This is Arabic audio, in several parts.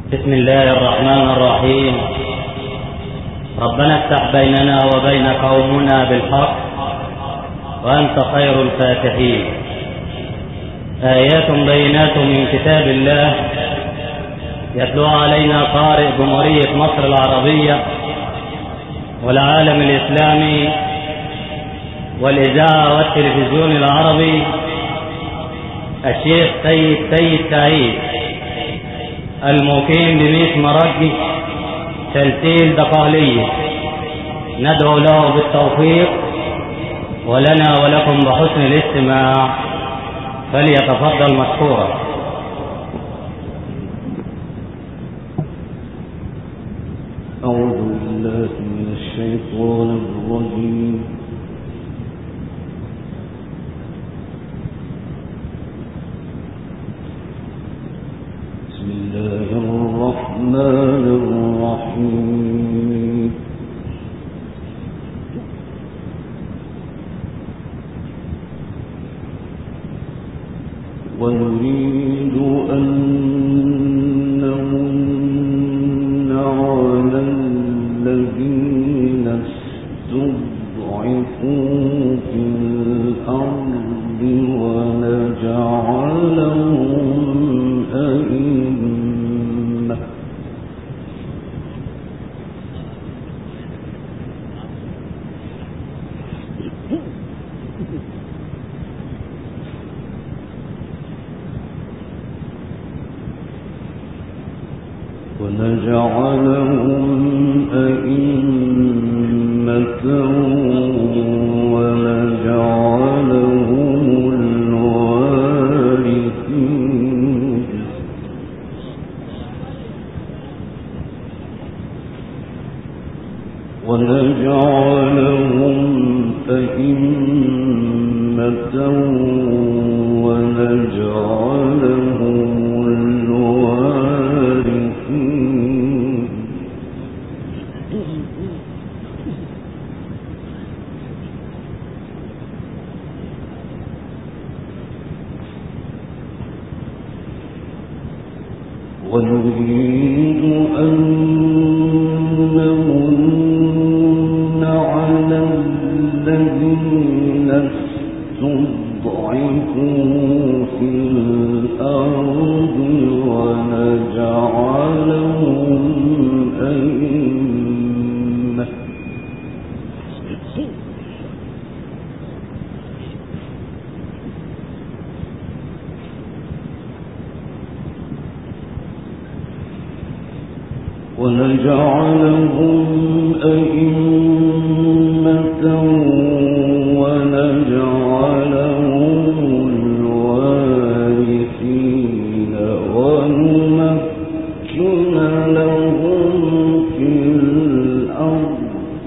بسم الله الرحمن الرحيم. ربنا افتح بيننا وبين قومنا بالحق وأنت خير الفاتحين. آيات بينات من كتاب الله يتلو علينا قارئ جمهورية مصر العربية والعالم الإسلامي والإذاعة والتلفزيون العربي الشيخ سيد سعيد المقيم بميت مرجي تلتيل دقهلية. ندعو له بالتوفيق ولنا ولكم بحسن الاستماع، فليتفضل مشكورا. أعوذ بالله من الشيطان الرجيم. بسم الله الرحمن الرحيم. ونريد أن نمن على الذين استضعفوا في الأرض ونجعلهم أئمة ونجعلهم الوارثين ونجعلهم أئمة ونجعلهم الوارثين ونريد أن نمن على الذين استضعفوا في الأرض ونجعلهم أئمة ونجعلهم الوارثين ونمكن لهم في الأرض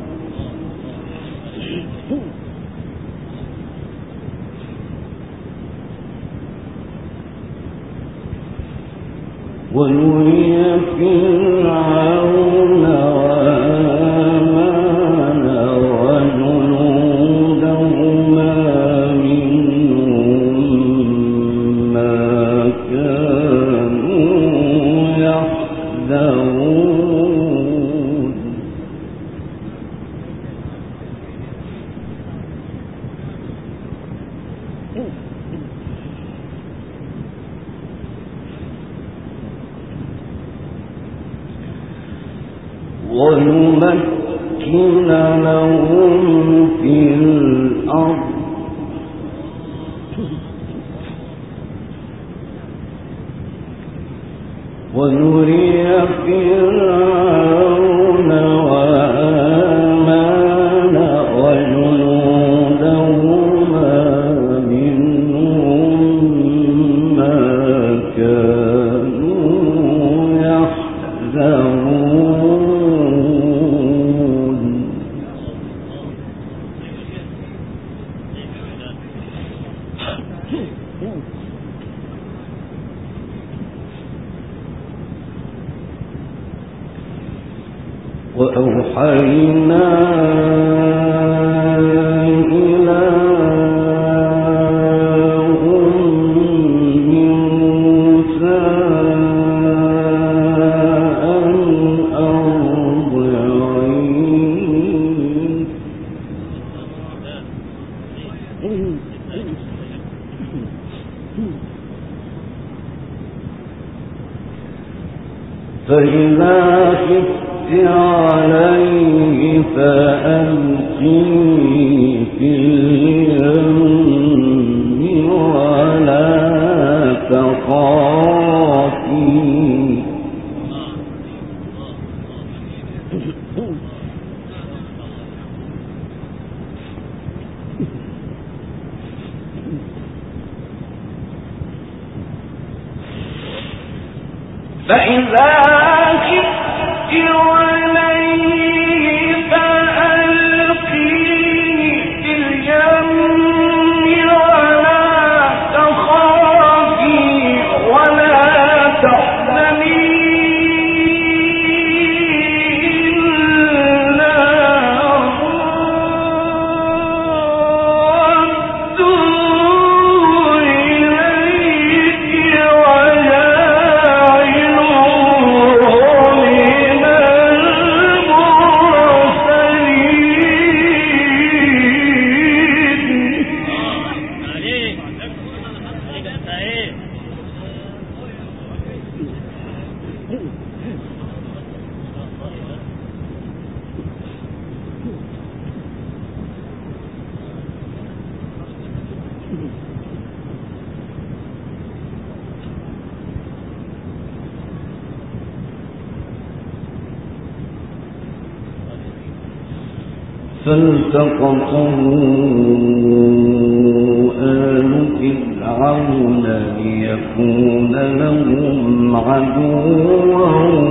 ونري فرعون وهامان وجنودهما منهم ما كانوا يحذرون ونمكن لهم في الأرض ونري فرعون وهامان وجنودهما منهم ما كانوا يحذرون وأوحينا إلى أم موسى فإذا خفت عليه فألقيه في اليم ولا تخافي فإذا خفت عليه فألقيه في اليم ولا تخافي ولا تحزني إنا ردوا إليك فالتقطه آل فرعون ليكون لهم عدوا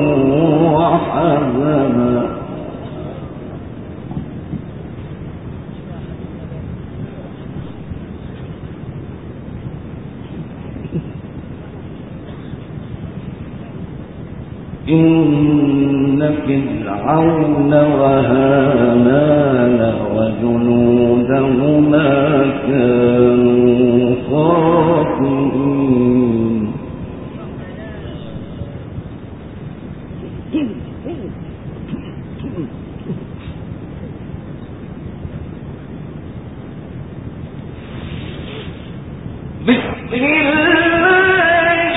وحزنا إن فرعون وهامان وجنودهما كانوا خاطئين بسم الله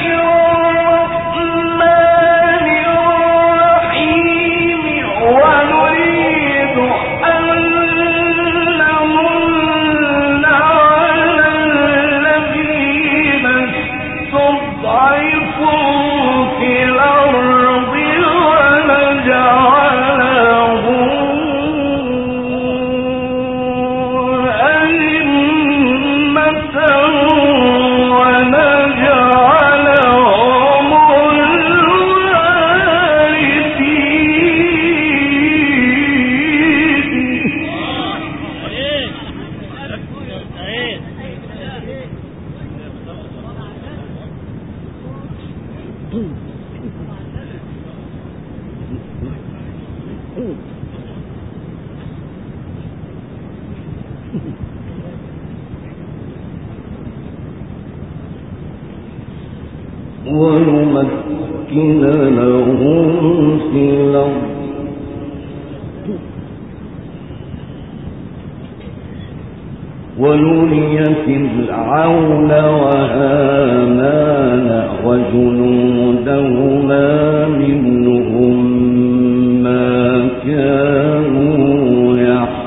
الرحمن الرحيم ونريد أن نمن على الذين استضعفوا في الأرض ونجعلهم أئمة ونجعلهم ونمكن لهم في الأرض ونري فرعون وهامان وجنودهما منهم ما كانوا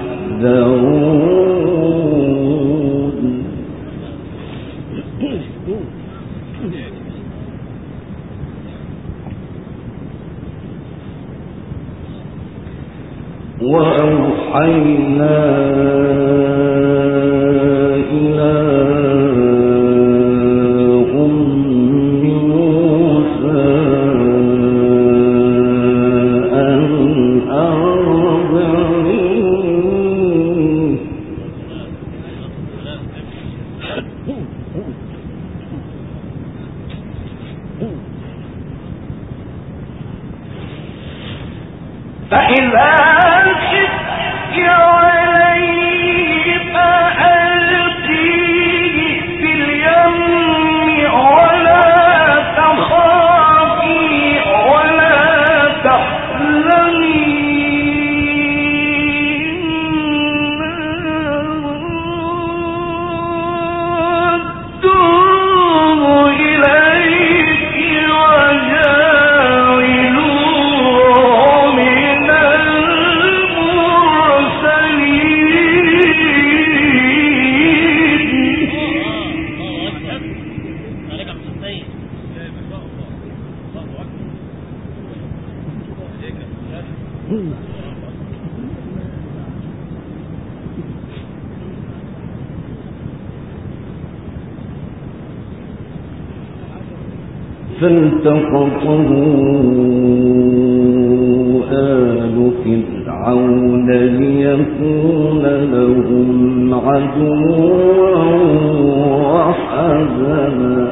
يحذرون وأوحينا إلى أم موسى أن أرضعيه فإذا خفت عليه فألقيه في اليم ولا تخافي ولا تحزني ردوا فالتقطه آل فرعون ليكون لهم عدوا وحزنا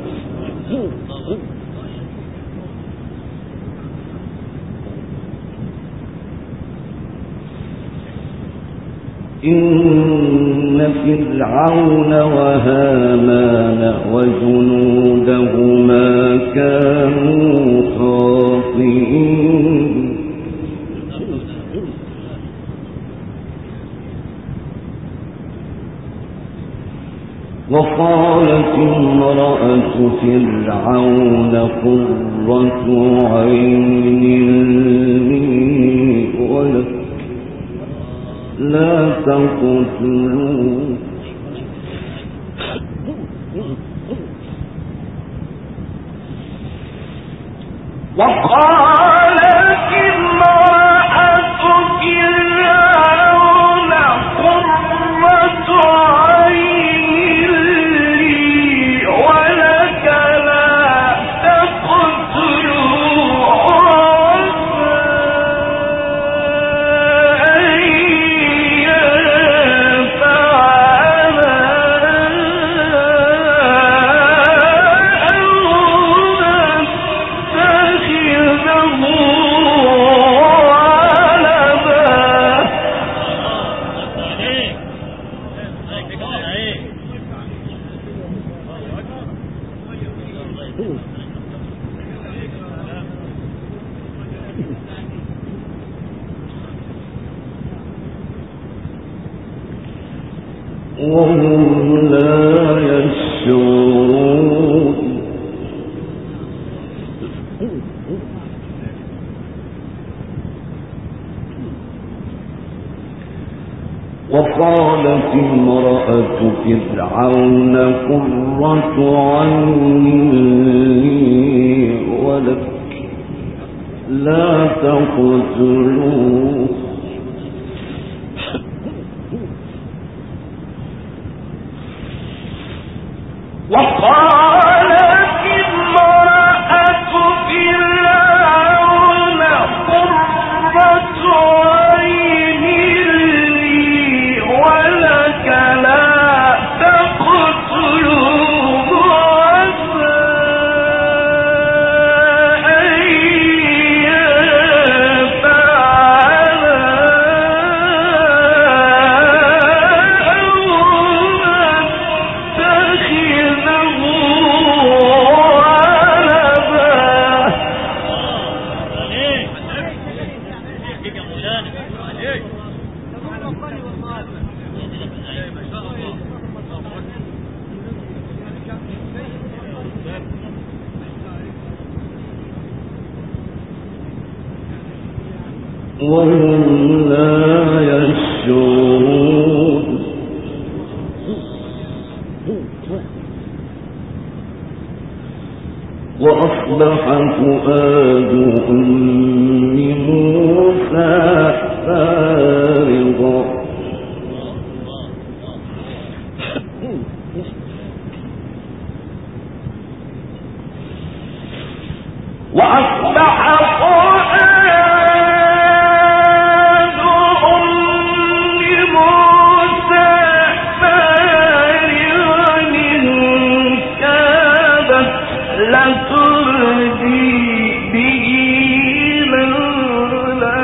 إن فرعون وهامان وجنودهما كانوا خاطئين وقالت امرأة فرعون قرة عين لي ولك لا تقتلوه وقالت امرأة فرعون قرة عين لي ولك لا تقتلوه وهم لا يشعرون وقالت امرأة فرعون قرة عين لي ولك لا تقتلوه وقالت امرأة فرعون قرة عين لي ولك لا تقتلوه عسى أن وهم لا يشعرون وأصبح فؤاد أم موسى فارغا وأصبح فؤاد أم موسى فارغا إن كادت لتبدي به لولا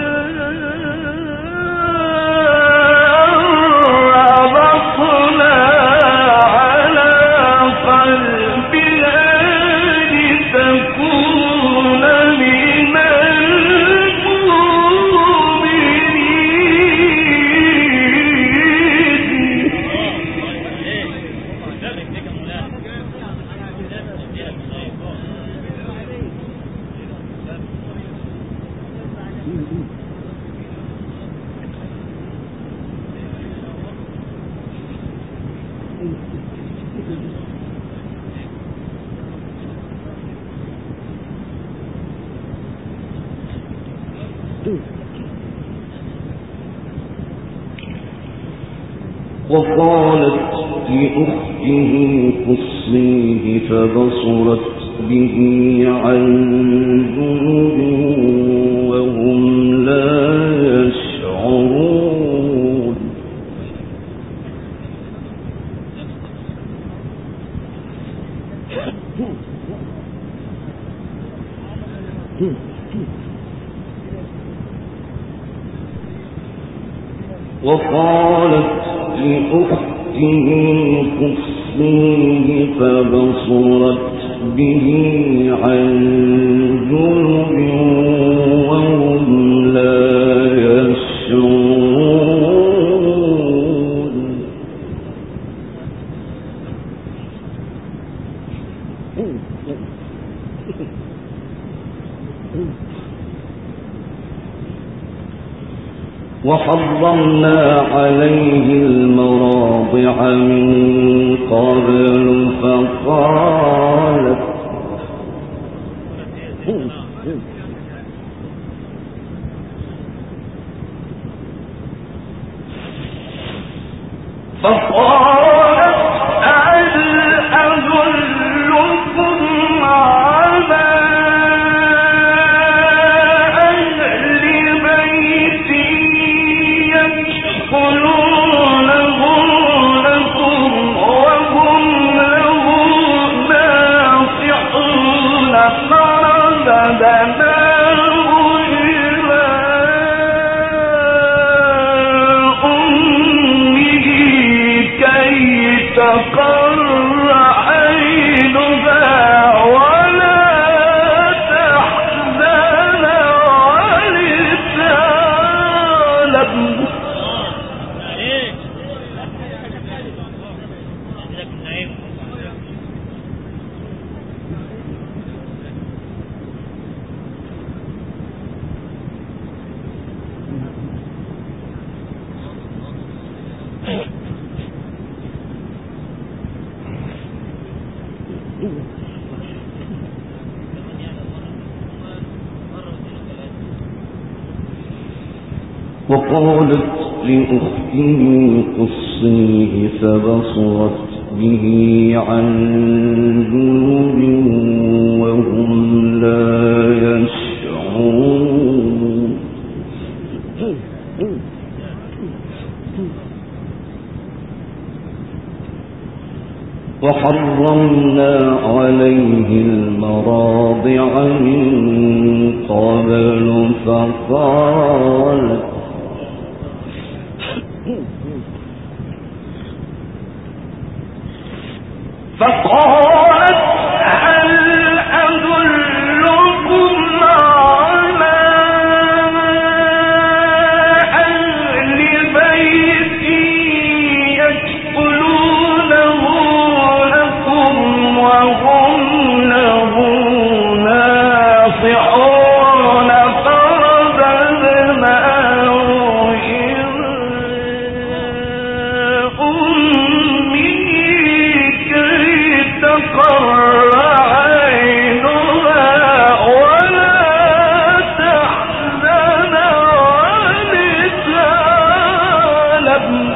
ربطنا على قلبها لتكون من المؤمنين وقالت لأخته قصيه فبصرت به عن جنوب وهم لا يشعرون وقالت لأخته قصيه فبصرت به عن جنب وهم لا يشعرون وحرمنا عليه المراضع من قبل فقالت هل أدلكم على أهل بيت يكفلونه لكم وهم له ناصحون فرددناه إلى أمه كي تقر عينها ولا تحزن ولتعلم وقالت لأخته قصيه فبصرت به عن جنوب وهم لا يشعرون وحرمنا عليه المراضع من قبل فقالت هل أدلكم على أهل بيت يكفلونه لكم وهم له ناصحون فرددناه إلى أمه تقر عينها ولا تحزن ولتعلم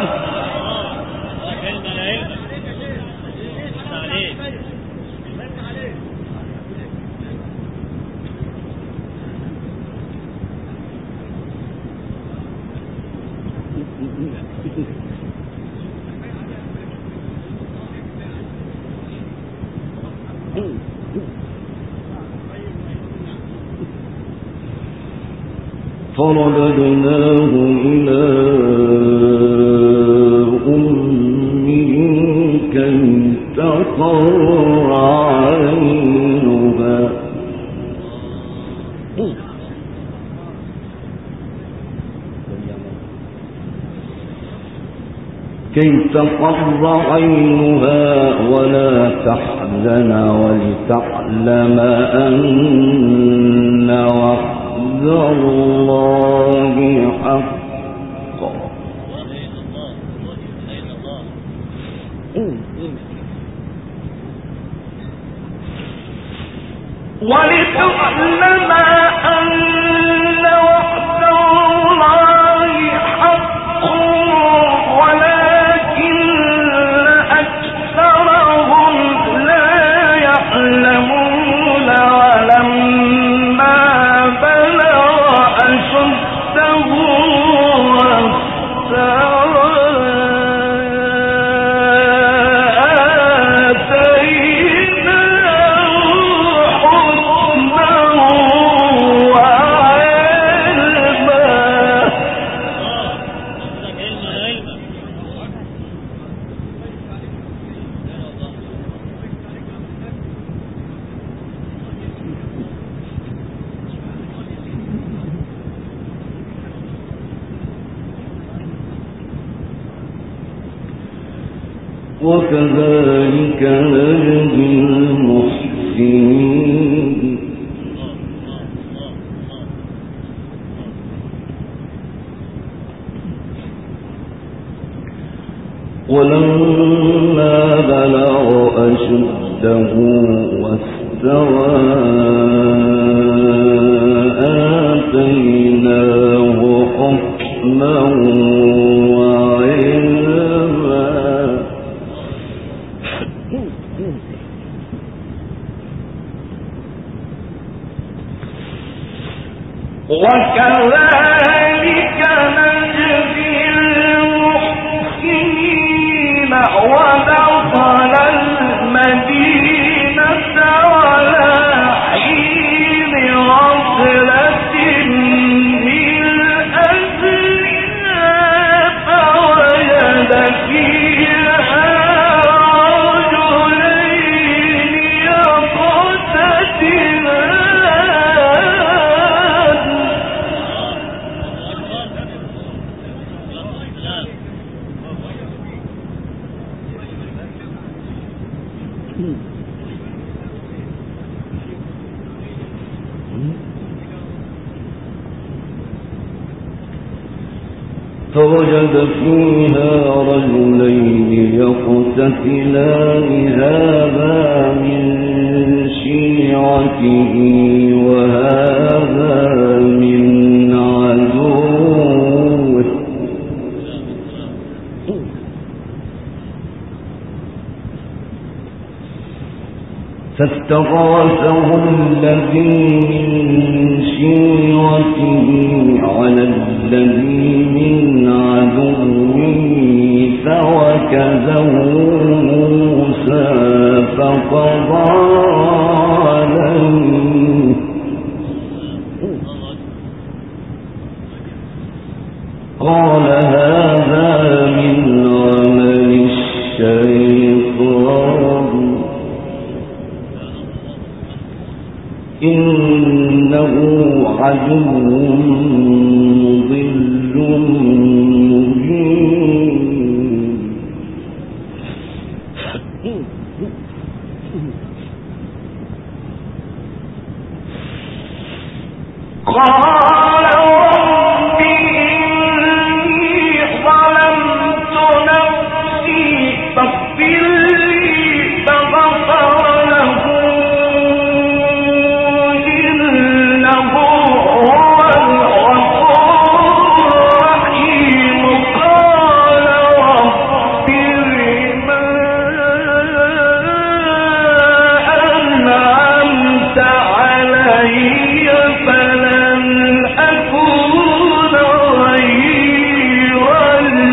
فرددناه إلى أمه كي تقر عينها ولا تحزن ولتعلم أن وعد الله حق ولتعلم أن وعد يتكلمون ولما بلغ أشده وكذلك نجزي المحسنين ولما بلغ أشده واستوى آتيناه حكما وكذلك نجزي المحسنين ودخل المدينة على حين غفلة من أهلها فوجد فيها رجلين يقتتلان فوجد فيها رجلين يقتتلان هذا من شيعته وهذا من عدوه فاستغاثه الذي من شيعته على الذي من عدوه فوكزه موسى فقضى عليه قال هذا من عمل الشيطان إنه عدو مضل مبين قال رب إني ظلمت نفسي فاغفر لي فغفر له إنه هو الغفور الرحيم قال رب بما أنعمت علي فلن أكون ظهيرا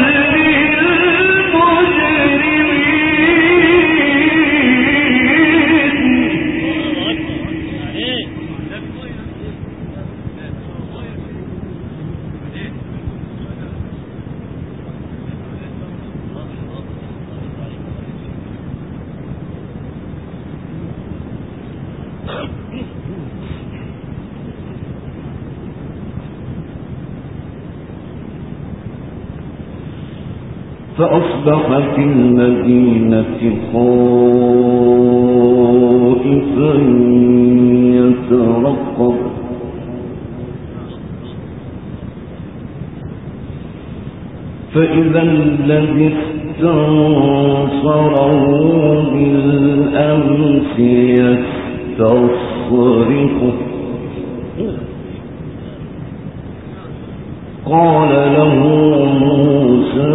فأصبح في المدينة خائفا يترقب فإذا الذي استنصره بالأمس يستصرخه قال له موسى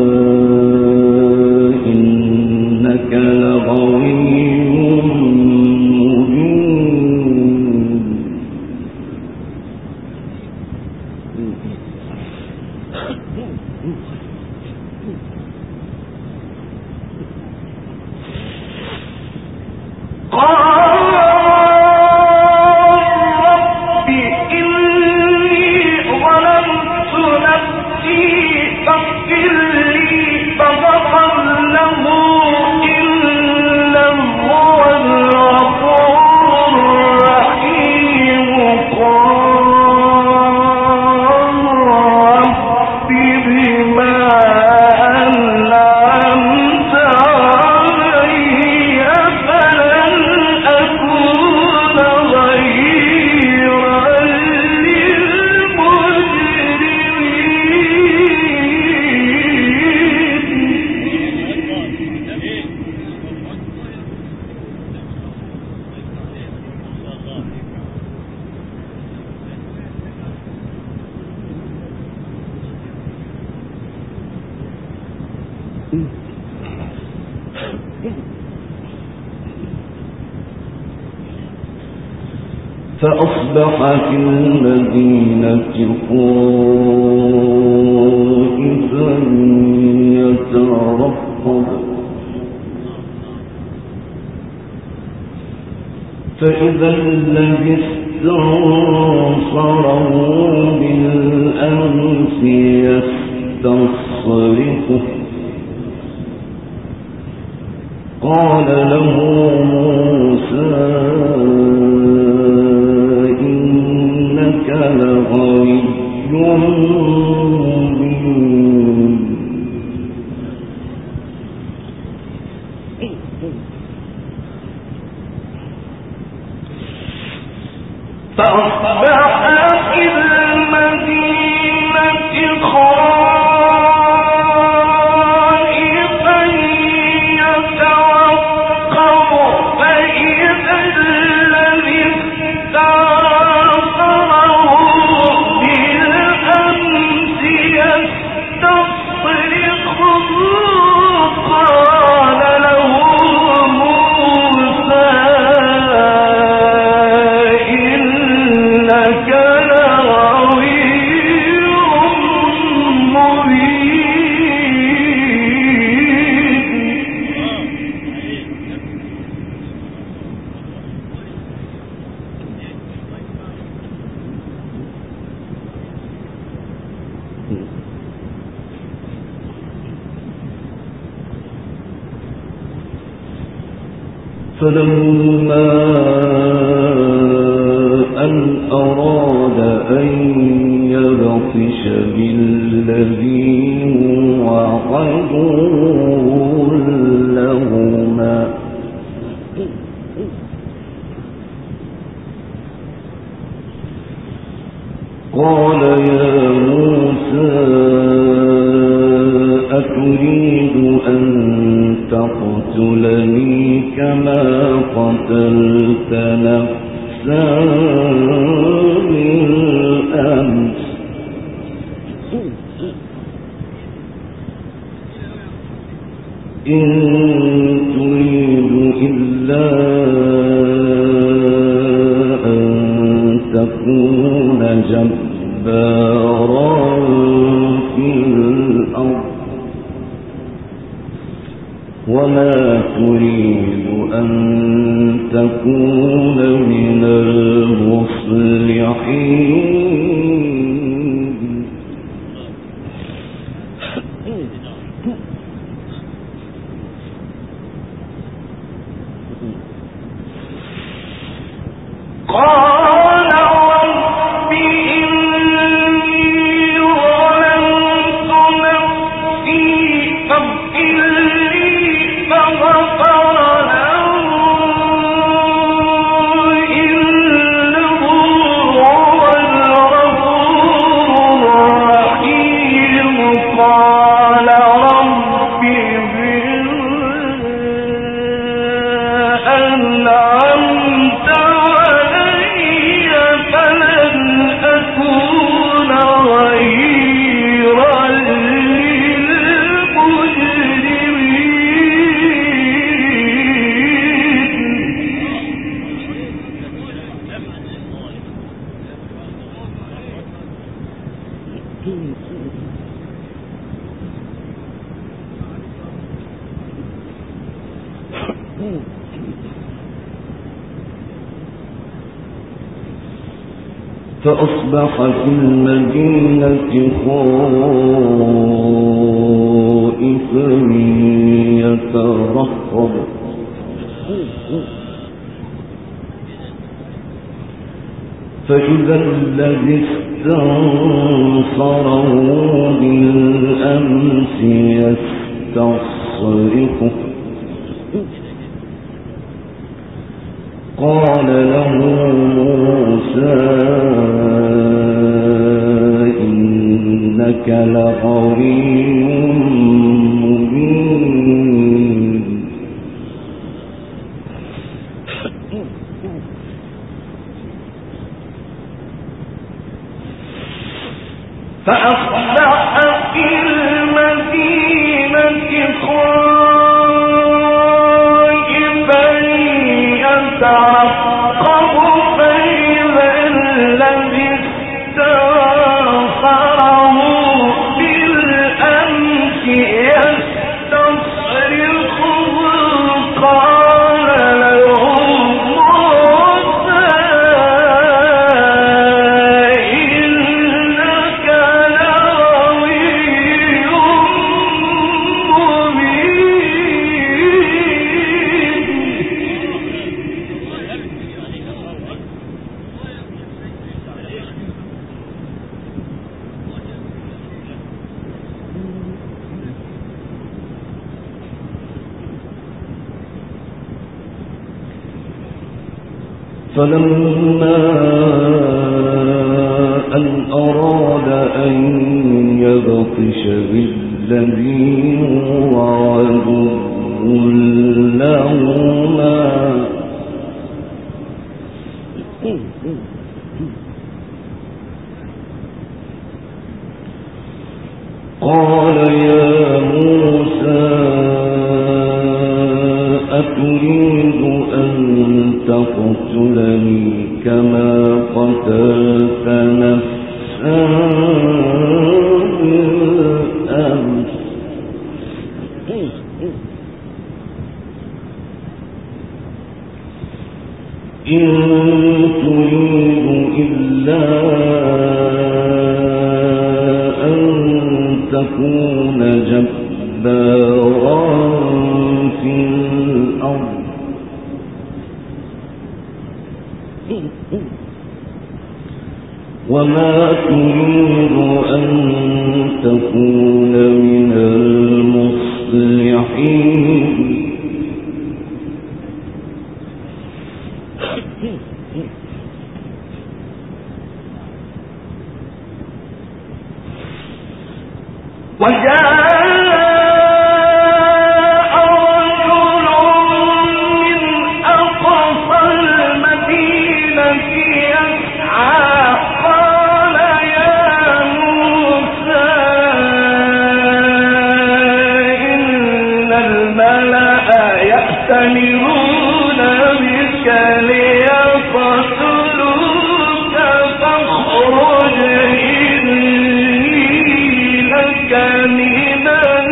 إنك لغوي فأصبح في المدينة خائفا يترقب فإذا الذي استنصره بالأمس يستصرخه قال له موسى إنك لغوي مبين فأصبح في المدينة خائفا يترقب فإذا الذي استنصره بالأمس يستصرخه قال له موسى إنك لغوي فلما أن أراد أن يبطش بالذي هو عدو لهما قال يا موسى أتريد أن تقتلني كما قتلت نفسا بالأمس إن تريد إلا أن تكون جبارا في الأرض وما تريد أن تكون من المصلحين قال رب إني ظلمت نفسي فاغفر لي فغفر له إنه هو الغفور الرحيم قال رب أنعمت علي فلن أكون ظهيرا فأصبح في المدينة خائفا يترقب فإذا الذي استنصره بالأمس يستصرخه قال له موسى إنك لغوي مبين فأصبح في المدينة خائفا يترقب فإذا الذي استنصره بالأمس يستصرخه قال له موسى إنك لغوي فلما أن أراد أن يبطش بالذي هو عدو لهما قال يا موسى أتريد أن تقتلني كما قتلت نفسا بالأمس إن تريد إلا أن تكون جبارا في الأرض وما تريد أن تكون من المصلحين يأتمرون بك ليقتلوك فاخرج إني لك من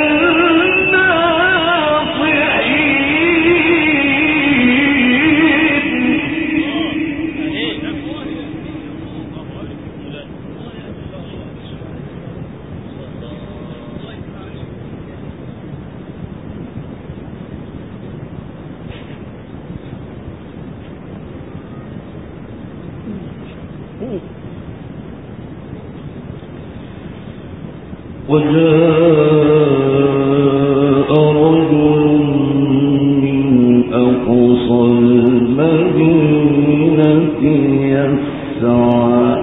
وجاء رجل من أقصى المدينة يسعى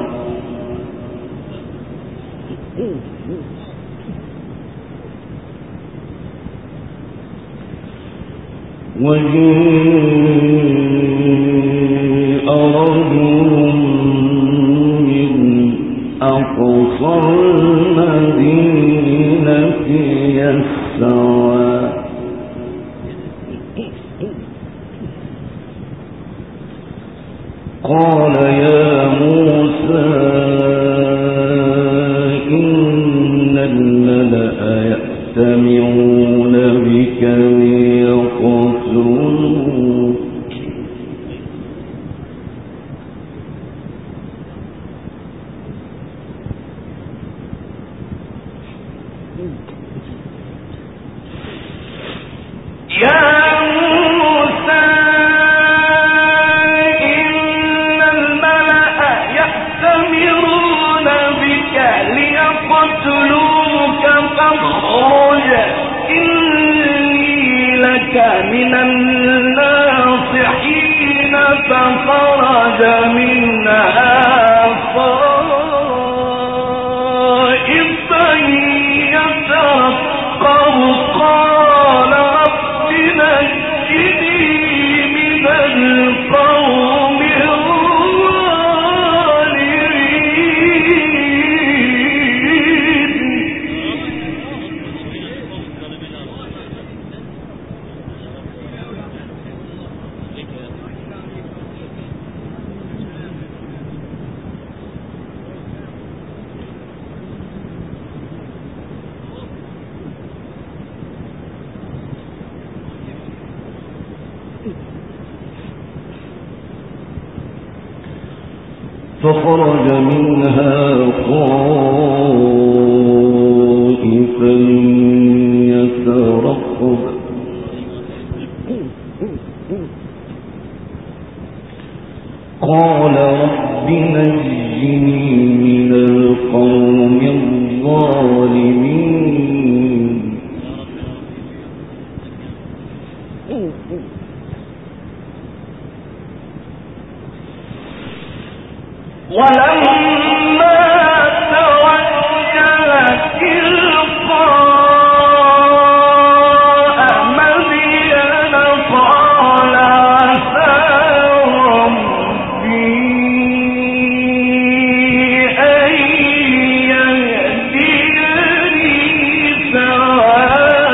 وجاء رجل من أقصى المدينة يسعى قال يا موسى إن الملأ يأتمرون بك ليقتلوك من الناصحين فخرج منها خائفا يترقب قال رب نجني من القوم فخرج منها خائفا يترقب قال رب نجني من القوم الظالمين ولما توجه تلقاء مدين قال عسى ربي أن يهديني سواء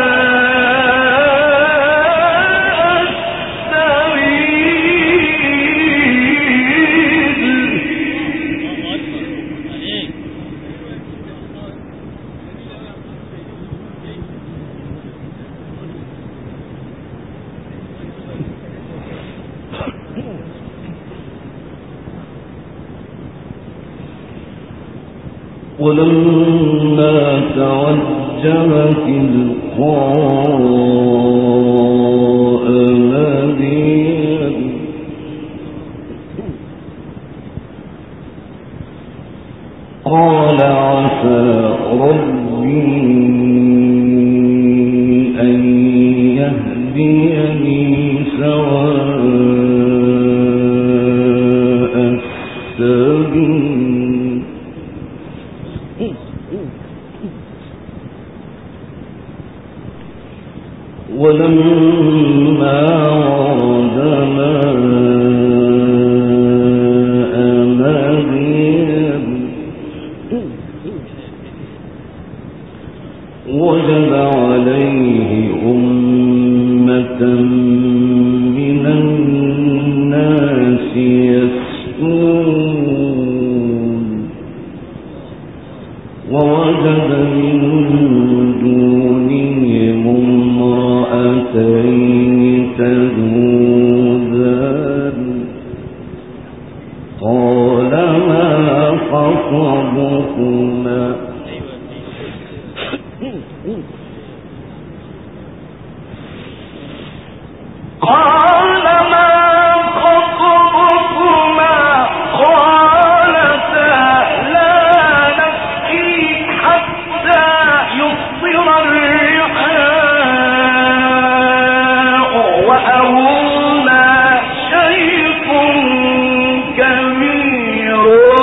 ولما توجه تلقاء مدين قال عسى ربي أن يهديني سواء السبيل ولما ورد ماء مدين وجد عليه أمة من الناس يسكون ووجد من دونهم امرأتين تذودان قال ما خطبكما قال ما خطبكما قالتا لا نسقي حتى يصدر الرعاء وأبونا شيخ كبير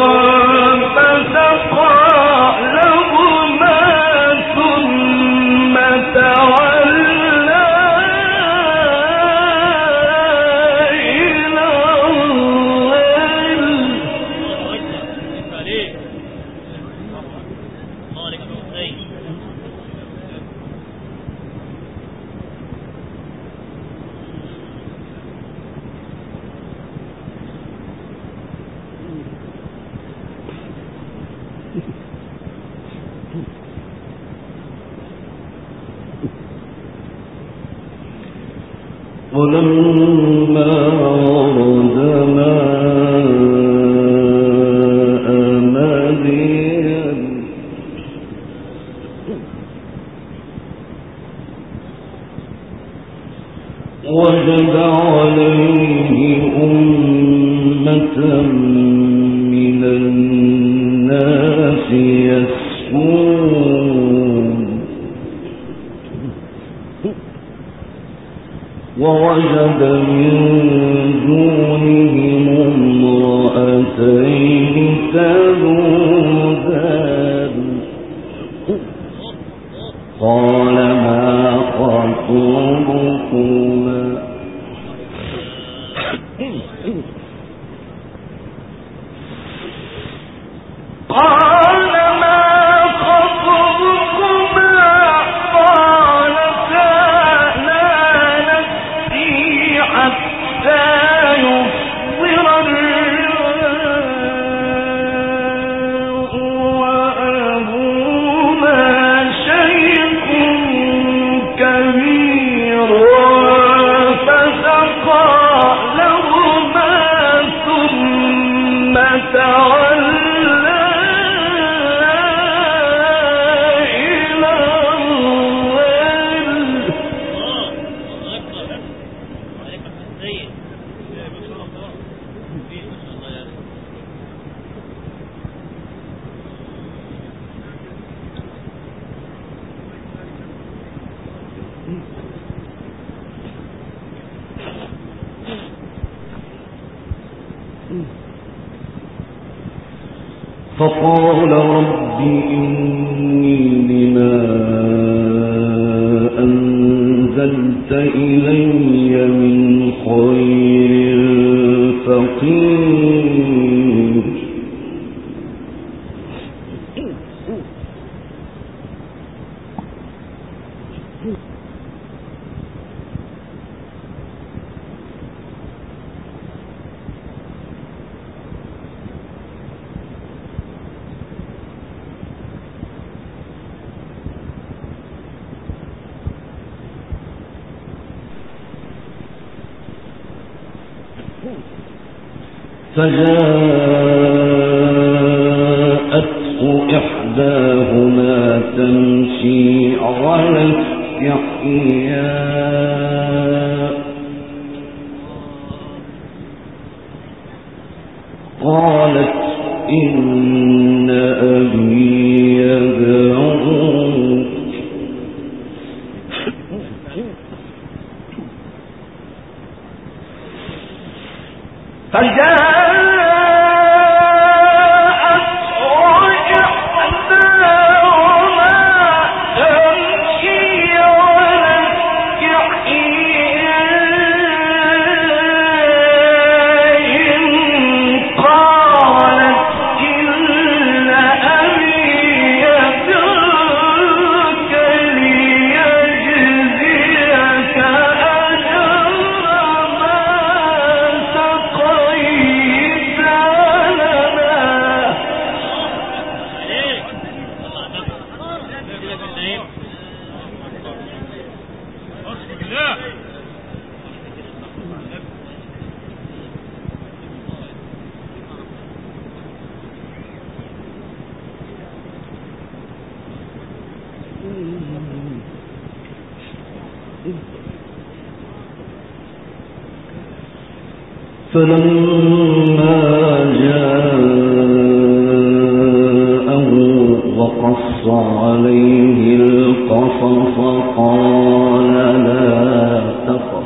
فسقى لهما ثم تولى إلى الظل ولما ورد ماء مدين وجد عليه أمة من الناس يسكون ووجد من دونهم امرأتين تذودان قال ما خطبكما قال ما خطبكما قالتا لا نسقي حتى يصدر فقال رب إني لما أنزلت إلي من خير فقير فجاءته إحداهما تمشي على استحياء قالت إن أبي يدعوك فلما جاءه وقص عليه القصص قال لا تخف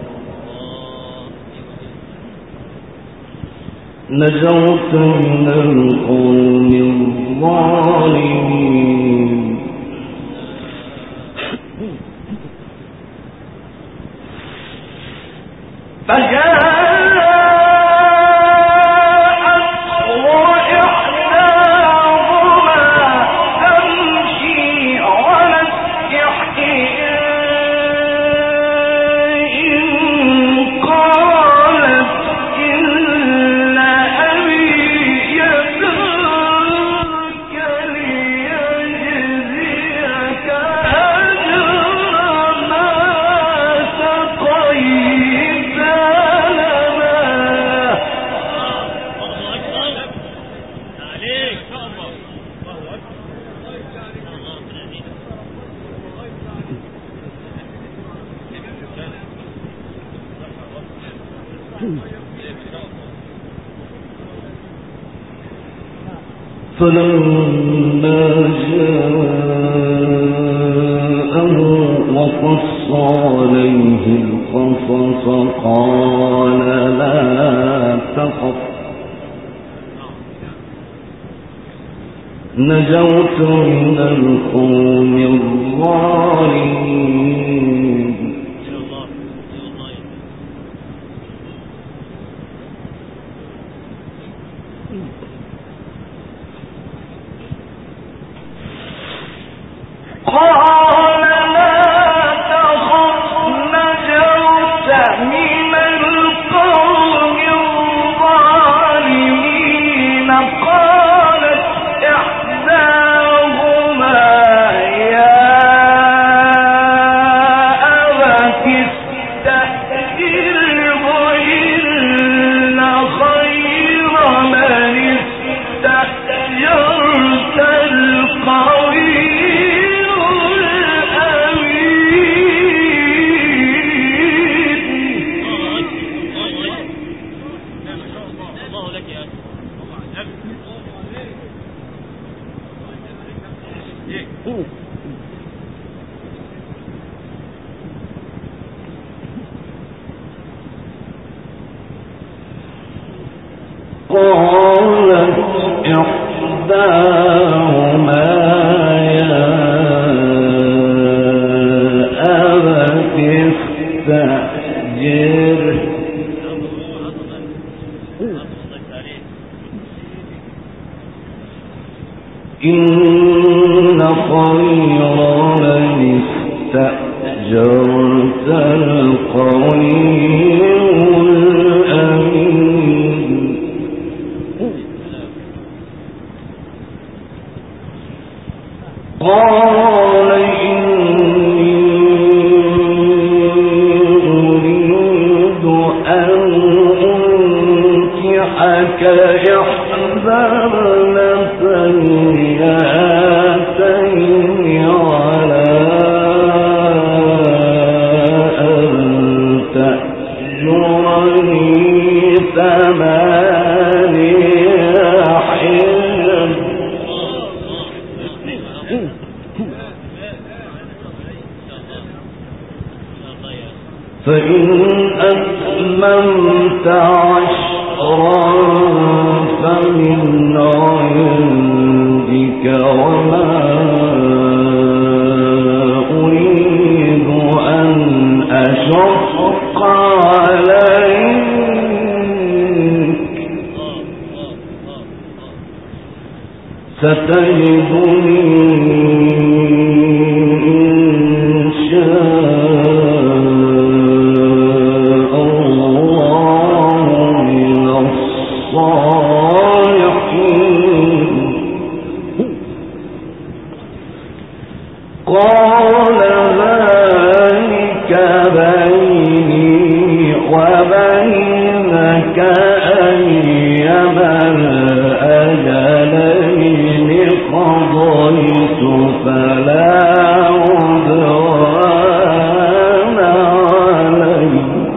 نجوت من القوم الظالمين فلما جاءه وقص عليه القصص قال لا تخف نجوت من القوم الظالمين قالت إحداهما يا أبت استأجره إن خير من استأجرت القوي الأمين قال إني أريد أن أنكحك إحدى ابنتي هاتين على أن تأجرني ثمانية حجج فإن أتممت عشرا فمن عندك وما أريد أن أشق عليك ستجدني إن شاء الله من الصالحين قال ذلك بيني وبينك أيما الأجلين قضيت فلا عدوان علي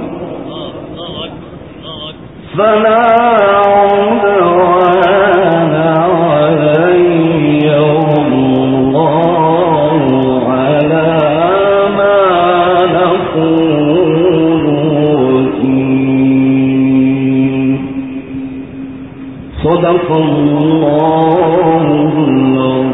والله على ما نقول وكيل صدق الله